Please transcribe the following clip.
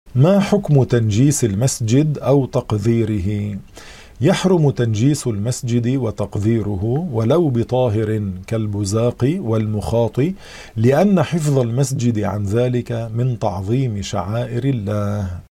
ما حكم تنجيس المسجد أو تقذيره؟ يحرم تنجيس المسجد وتقذيره ولو بطاهر كالبزاق والمخاط، لأن حفظ المسجد عن ذلك من تعظيم شعائر الله.